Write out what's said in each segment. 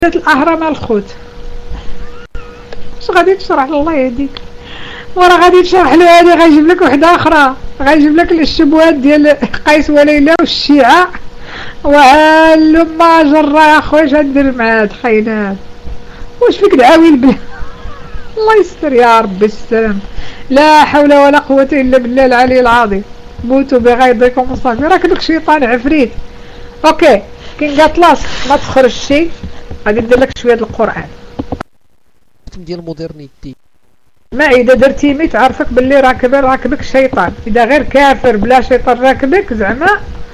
الأهرام الخوت اش غادي تشرح له الله يهديك؟ وراه غادي تشرح له هذه غيجيب لك وحده اخرى، غيجيب لك الشبهات ديال قيس وليلى والشيعة وهالو ما جرى يا خويا اش غدير مع هاد حينات؟ واش فيك دعاوي البلاد؟ الله يستر يا ربي السلام. لا حول ولا قوة الا بالله العلي العظيم. موتوا بغيظكم وصافي، راك دوك شيطان عفريت. اوكي كاين قاطلاس ما تخرجش، غادي ندير لك شويه د القران ديال المودرنيتي. ما اذا درتي مي تعرفك باللي راكبك الشيطان، اذا غير كافر بلا شيطان راكبك زعما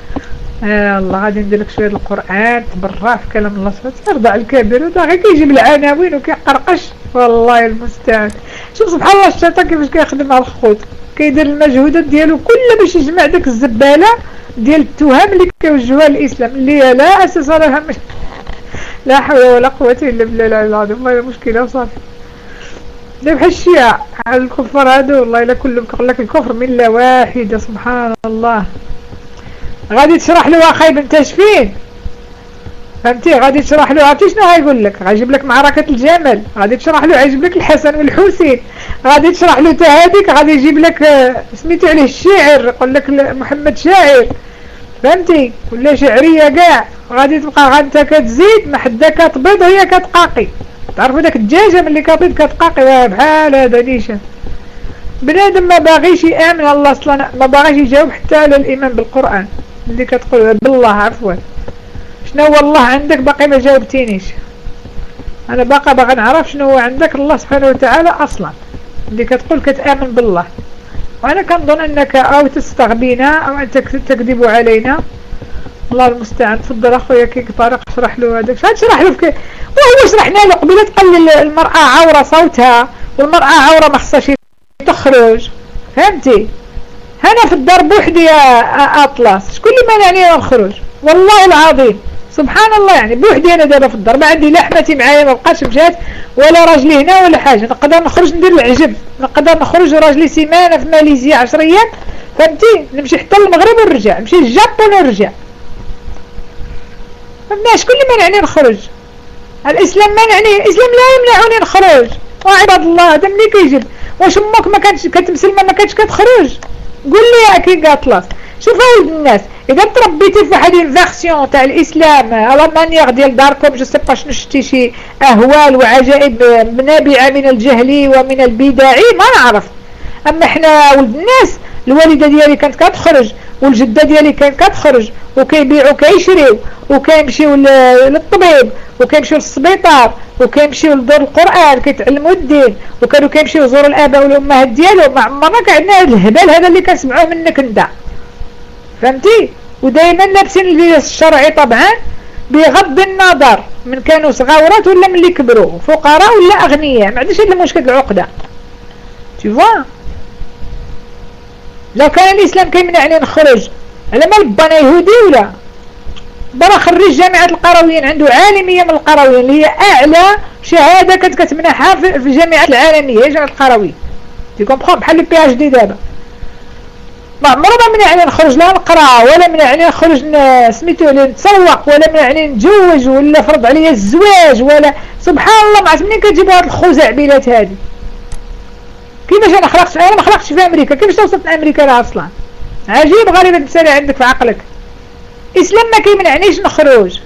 الله. غادي ندير لك شويه د القران تبرع في كلام الله سبحانه وتعالى. يرضى الكبير ودا غير كيجيب العناوين وكيقرقش، والله المستعان. شوف سبحان الله الشيطان كيفاش كيخدم على الخوت، كيدير المجهودات ديالو كلها باش يجمع داك الزباله ديال التهم اللي كيوجهوها الاسلام اللي لا اساس لها. لا حول ولا قوة الا بالله العلي العظيم. والله مشكلة وصافي. بحال الشيعة الكفار هادو والله الا كلهم كيقول لك الكفر ملة واحدة سبحان الله. غادي تشرح له واخا بنت شفين فهمتي، غادي تشرح له عرفتي شنو غايقول لك؟ غايجيب لك معركة الجمل، غادي تشرح له غايجيب لك الحسن والحسين، غادي تشرح له تا هذيك غادي يجيب لك سميتو عليه الشاعر، يقول لك محمد شاعر فهمتي، ولا شعريه كاع. غادي تبقى انت كتزيد ما حدا كتبيض وهي كتقاقي. تعرفوا داك الدجاجه ملي كتبيض كتقاقي بحال هذا نيشان. بنادم ما باغيش يامن الله اصلا، ما باغيش يجاوب حتى على الايمان بالقران اللي كتقول بالله. عفوا شنو هو الله عندك؟ باقي ما جاوبتينيش. انا باغا نعرف شنو هو عندك الله سبحانه وتعالى اصلا اللي كتقول كتامن بالله. وانا كنظن انك او تستغبينا او انت تكذب علينا. الله المستعان. تفضل اخويا كيك طارق اشرح له هذاك. شحال تشرح له وهو شرحنا له قبيله. تقول المراه عوره صوتها، والمراه عوره ما خصهاش تخرج فهمتي. انا في الدار بوحدي يا اطلس، شكون اللي مانعني نخرج؟ والله العظيم سبحان الله. يعني بوحدي انا دابا في الدار، ما عندي لا حماتي معايا ما بقاش مشات ولا راجلي هنا ولا حاجه. نقدر نخرج ندير العجب، نقدر نخرج راجلي سيمانه في ماليزيا 10 ايام فهمتي، نمشي حتى للمغرب ونرجع، نمشي للجابون ونرجع. فهمنا شكون اللي مانعني نخرج؟ الاسلام مانعني، الاسلام لا يمنعني نخرج. وعباد الله هذا ملي كيجيب واش امك ما كانتش كتمسلمه ما كانتش كتخرج؟ قول لي يا كي قاطلاس. شوف ولد الناس، اذا تربيتي في واحد الفيرسيون تاع الاسلام على مانيير ديال داركم جو سي با شنو شتي شي اهوال وعجائب نابعه من الجهل ومن البدع ما نعرف. اما حنا ولد الناس الوالده ديالي كانت كتخرج والجده ديالي كانت كتخرج وكيبيعوا كيشريو وكيمشيو للطبيب وكيمشيو للسبيطار وكيمشيو لدار القران كيتعلموا الدين وكانوا كيمشيو يزوروا الاباء والامهات ديالهم. ما عمرنا كان عندنا هذا الهبال هذا اللي كنسمعوه منك انت فهمتي. ودائما لابسين اللباس الشرعي طبعا بغض النظر من كانوا صغاورات ولا من اللي كبروا، فقراء ولا اغنياء، ما عندناش هذا المشكل العقده تي فوا. لو كان الاسلام كيمنعني نخرج على مال بانا يهودي ولا برا خريج جامعه القرويين عنده عالميه من القرويين اللي هي اعلى شهاده كانت كتمنحها في الجامعه العالميه هي جامعه القرويين تي كومبخون بحال البي اتش دي. دابا ما عمره ما منعني نخرج لا نقرا ولا منعني نخرج سميتو نتسوق ولا منعني نتزوج ولا فرض عليا الزواج ولا سبحان الله. مع منين كتجيبوا هاد الخزعبيلات هادي؟ كيفاش انا خلقت؟ انا ما خلقتش في امريكا، كيفاش وصلت لامريكا انا اصلا؟ عجيب غريب هاد المساله عندك في عقلك. الاسلام ما كيمنعنيش نخرج.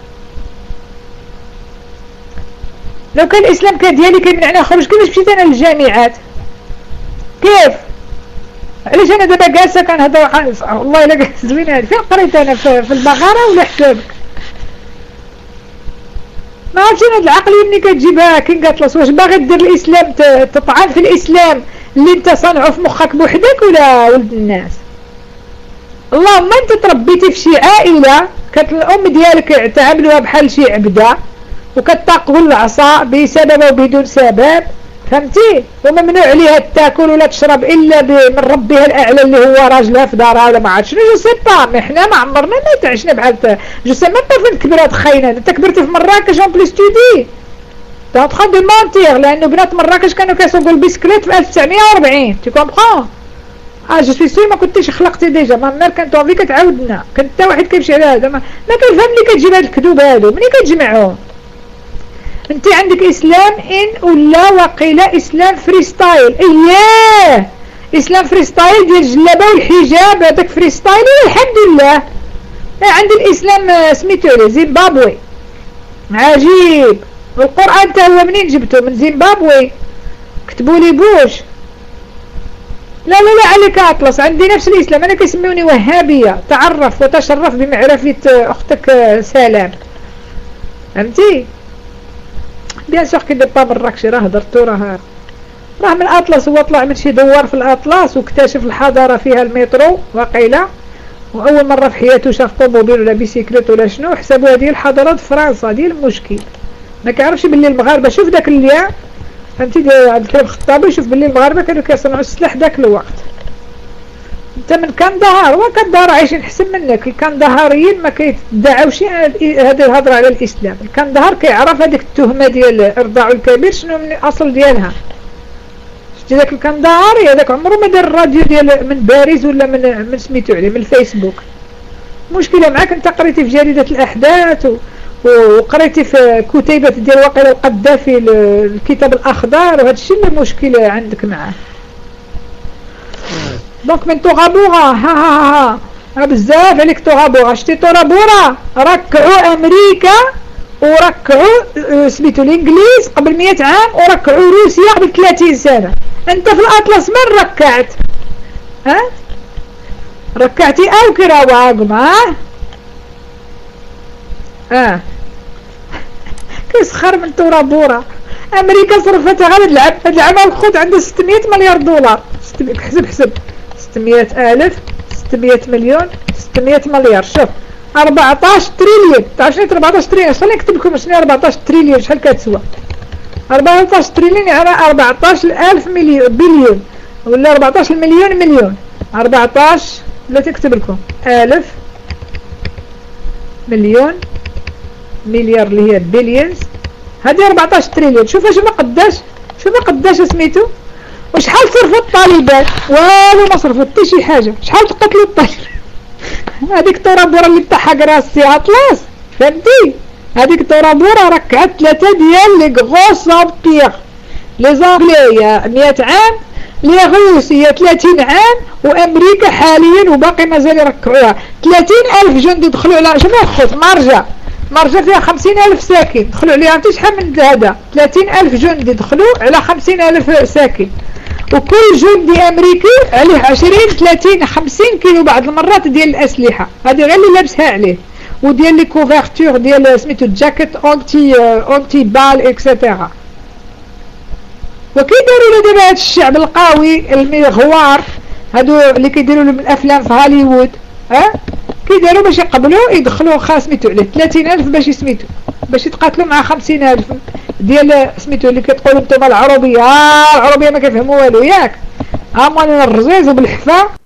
لو كان الاسلام ديالي كيمنعني نخرج كيفاش مشيت انا للجامعات؟ كيف؟ علاش انا دابا جالسه كنهضر والله الا زوينه هادي. فين قريت انا في البغاره ولا حسابك؟ ما عرفتش انا هاد العقليه ملي كتجيبها كي قالت واش باغي دير الاسلام تطعن في الاسلام اللي انت صانعه في مخك بوحدك ولا ولد الناس؟ اللهم انت تربيتي في شي عائله كانت الام ديالك تعاملوها بحال شي عبده وكتاكل العصا بسبب وبدون سبب فهمتي، وممنوع عليها تاكل ولا تشرب الا من ربها الاعلى اللي هو راجلها في دارها ولا ما عرفتش شنو. جو سي با مي حنا ما عمرنا ما تعشنا بحال جو سي ميم با فين كبرات خاينه. انت كبرتي في مراكش اون بليس تودي دون تخون دو مونتيغ لانه بنات مراكش كانوا كيسوقوا البيسكليت في 1940 تي كومبخون. جو سوي سوي ما كنتيش خلقتي ديجا ما مير كانت اونفي كتعاودنا. كان حتى واحد كيمشي على هذا ما كيفهم ملي كتجيب هاد الكذوب هادو منين كتجمعهم انت عندك اسلام ان ولا وقيله اسلام فريستايل. اياه اسلام فريستايل ديال الجلابه والحجاب هذاك فريستايل والحمد لله. عند الاسلام سميتو لي زيمبابوي عجيب. والقران تا هو منين جبتو؟ من زيمبابوي. كتبوا لي بوش. لا لا لا عليك اطلس، عندي نفس الاسلام، انا كيسميوني وهابيه. تعرف وتشرف بمعرفه اختك سلام، فهمتي؟ بيان سور كي دي با مراكشي راه هضرتو راه من الاطلس. هو طلع من شي دوار في الاطلس واكتشف الحضاره فيها المترو وقيله، واول مره في حياته شاف طوموبيل ولا بيسيكليت ولا شنو، حسبوا هذه الحضاره في فرنسا. ديال المشكل ما كيعرفش باللي المغاربه، شوف داك الليا فهمتي ديال عبد الكريم الخطابي، شوف باللي المغاربه كانوا كيصنعوا السلاح داك الوقت. انت من كندهار وكندهار عايشين حسن منك. الكندهاريين ما كيدعاوش هذه الهضره على الاسلام. الكندهار كيعرف هذيك التهمه ديال ارضاع الكبير شنو من الاصل ديالها. شتي داك الكندهاري هذاك عمره ما دار الراديو ديال من باريس ولا من سميتو عليه من الفيسبوك. مشكله معاك انت قريتي في جريده الاحداث وقريتي في كتيبه ديال وقيله القذافي الكتاب الاخضر، وهذا الشيء اللي المشكله عندك معاه. دونك من تغابورا ها بزاف عليك تغابورا. شتي تغابورا ركعوا امريكا وركعوا سميتو الانجليز قبل 100 عام وركعوا روسيا قبل 30 سنه. انت في الاطلس من ركعت؟ ها ركعتي او كراواغم؟ كيسخر من تورابورا. امريكا صرفتها غير هاد العام الخوت عندها 600 مليار دولار. حسب 600 ألف 600 مليون 600 مليار. شوف 14 تريليون. تعرف شنو 14 تريليون؟ خليني نكتب لكم شنو 14 تريليون شحال كتسوى. 14 تريليون يعني 14 ألف بليون ولا 14 مليون 14 ولا تكتب لكم ألف مليون مليار اللي هي بليونز. هذه 14 تريليون. شوف ما قداش سميتو. وشحال صرفوا الطالبان؟ والو ما صرفوا حتى شي حاجه. شحال تقتلوا الطالب؟ هذيك تورابورا اللي بتاعها كراسي اطلس، فهمتي؟ هذيك تورابورا ركعت 3 ديال لي غوس امبير. لي زانغلي 100 عام، لي روسيا 30 عام، وامريكا حاليا وباقي مازال يركعوها. 30,000 جندي دخلوا على شنو خوت مرجع فيها 50,000 ساكن دخلوا عليها. انت شحال من هذا 30,000 جندي دخلوا على 50,000 ساكن، وكل جندي امريكي عليه 20 30 50 كيلو بعض المرات ديال الاسلحه. هذه غير اللي لابسها عليه، وديال لي كوفرتور ديال سميتو جاكيت اونتي بال اكسيتيرا. وكيديروا له دابا هذا الشعب القوي المغوار هادو اللي كيديروا له من الافلام في هوليوود، كيديروا باش يقبلوا يدخلوا سميتو عليه 30,000 باش يتقاتلوا مع 50,000 ديال سميتو اللي كتقولوا نتوما العربيه. العربيه ما كيفهموا والو ياك. مالين الرزيز وبالحفا